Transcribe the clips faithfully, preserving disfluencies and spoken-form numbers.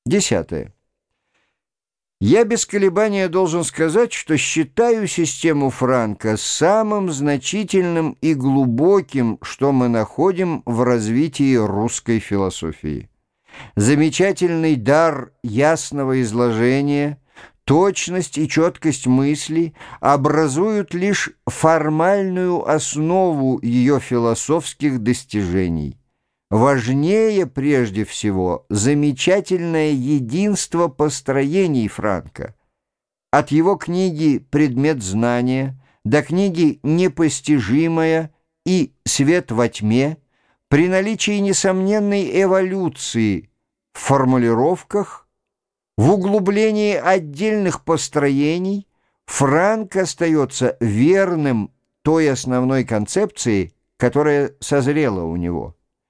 Десятое. Я без колебания должен сказать, что считаю систему Франка самым значительным и глубоким, что мы находим в развитии русской философии. Замечательный дар ясного изложения, точность и четкость мысли образуют лишь формальную основу ее философских достижений. Важнее прежде всего замечательное единство построений Франка. От его книги «Предмет знания» до книги «Непостижимое» и «Свет во тьме» при наличии несомненной эволюции в формулировках, в углублении отдельных построений Франк остается верным той основной концепции, которая созрела у него.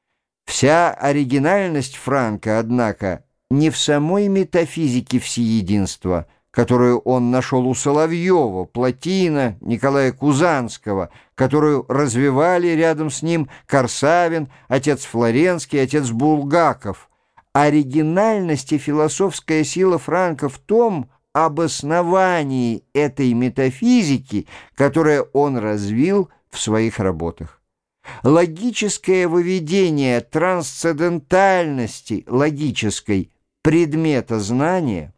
Вся оригинальность Франка, однако, не в самой метафизике всеединства, которую он нашел у Соловьева, Плотина, Николая Кузанского, которую развивали рядом с ним Корсавин, отец Флоренский, отец Булгаков. Оригинальность и философская сила Франка в том обосновании этой метафизики, которое он развил в своих работах. Логическое выведение трансцендентальности логической предмета знания,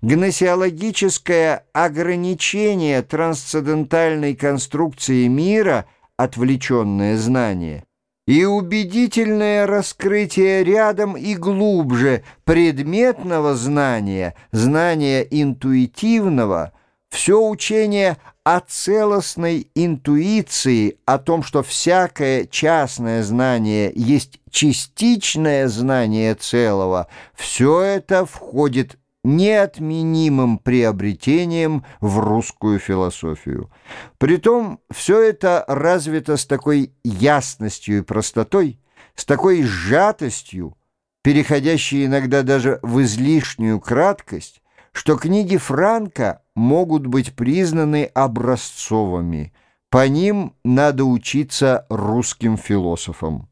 гносеологическое ограничение трансцендентальной конструкции мира, отвлеченное знание, и убедительное раскрытие рядом и глубже предметного знания, знания интуитивного, все учение о целостной интуиции, о том, что всякое частное знание есть частичное знание целого, все это входит неотменимым приобретением в русскую философию. Притом все это развито с такой ясностью и простотой, с такой сжатостью, переходящей иногда даже в излишнюю краткость, что книги Франка могут быть признаны образцовыми. По ним надо учиться русским философам.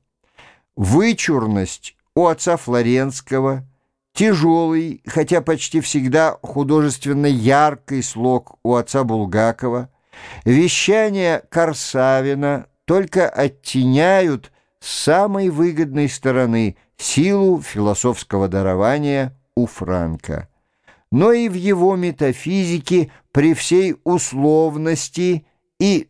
Вычурность у отца Флоренского, тяжелый, хотя почти всегда художественно яркий слог у отца Булгакова, вещания Корсавина только оттеняют с самой выгодной стороны силу философского дарования у Франка. Но и в его метафизике при всей условности и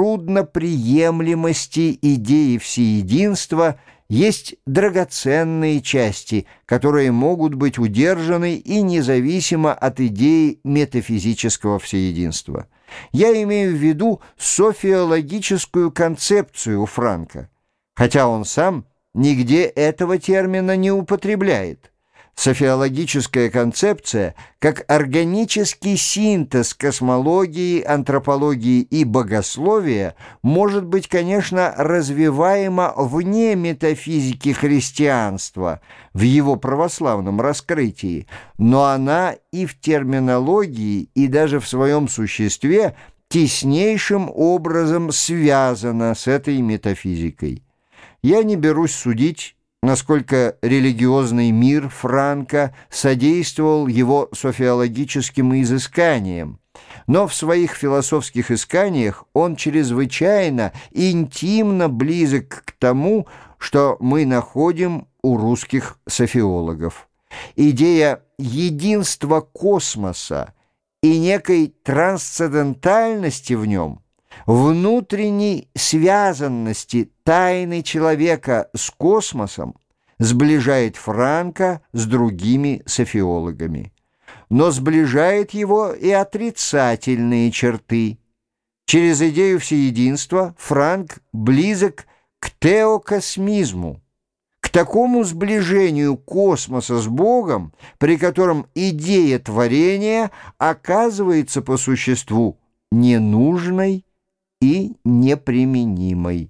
трудноприемлемости идеи всеединства есть драгоценные части, которые могут быть удержаны и независимо от идеи метафизического всеединства. Я имею в виду софиологическую концепцию у Франка, хотя он сам нигде этого термина не употребляет. Софиологическая концепция, как органический синтез космологии, антропологии и богословия, может быть, конечно, развиваема вне метафизики христианства, в его православном раскрытии, но она и в терминологии, и даже в своем существе теснейшим образом связана с этой метафизикой. Я не берусь судить, насколько религиозный мир Франка содействовал его софиологическим изысканиям, но в своих философских исканиях он чрезвычайно интимно близок к тому, что мы находим у русских софиологов. Идея единства космоса и некой трансцендентальности в нем, внутренней связанности тайны человека с космосом сближает Франка с другими софиологами. Но сближает его и отрицательные черты. Через идею всеединства Франк близок к теокосмизму, к такому сближению космоса с Богом, при котором идея творения оказывается по существу ненужной и неприменимой.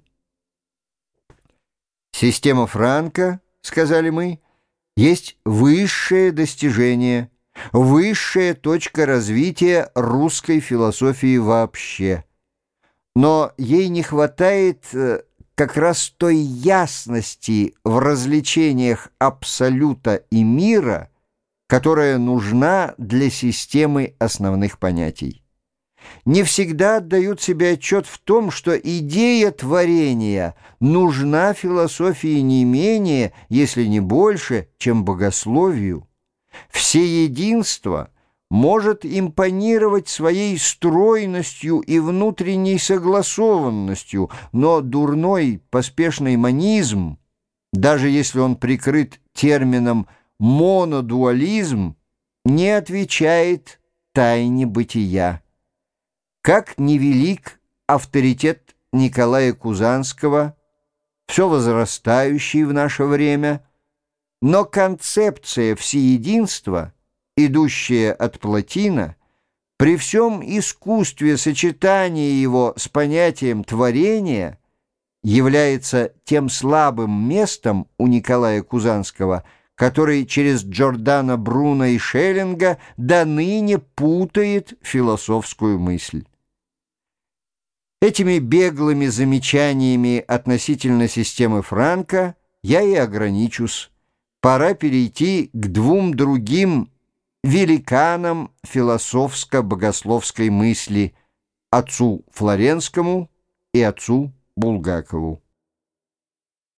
Система Франка, сказали мы, есть высшее достижение, высшая точка развития русской философии вообще. Но ей не хватает как раз той ясности в развлечениях абсолюта и мира, которая нужна для системы основных понятий. Не всегда отдают себе отчет в том, что идея творения нужна философии не менее, если не больше, чем богословию. Всеединство может импонировать своей стройностью и внутренней согласованностью, но дурной поспешный монизм, даже если он прикрыт термином монодуализм, не отвечает тайне бытия. Как невелик авторитет Николая Кузанского, все возрастающий в наше время, но концепция всеединства, идущая от Плотина, при всем искусстве сочетания его с понятием творения, является тем слабым местом у Николая Кузанского, который через Джордано Бруно и Шеллинга до ныне путает философскую мысль. Этими беглыми замечаниями относительно системы Франка я и ограничусь. Пора перейти к двум другим великанам философско-богословской мысли, отцу Флоренскому и отцу Булгакову.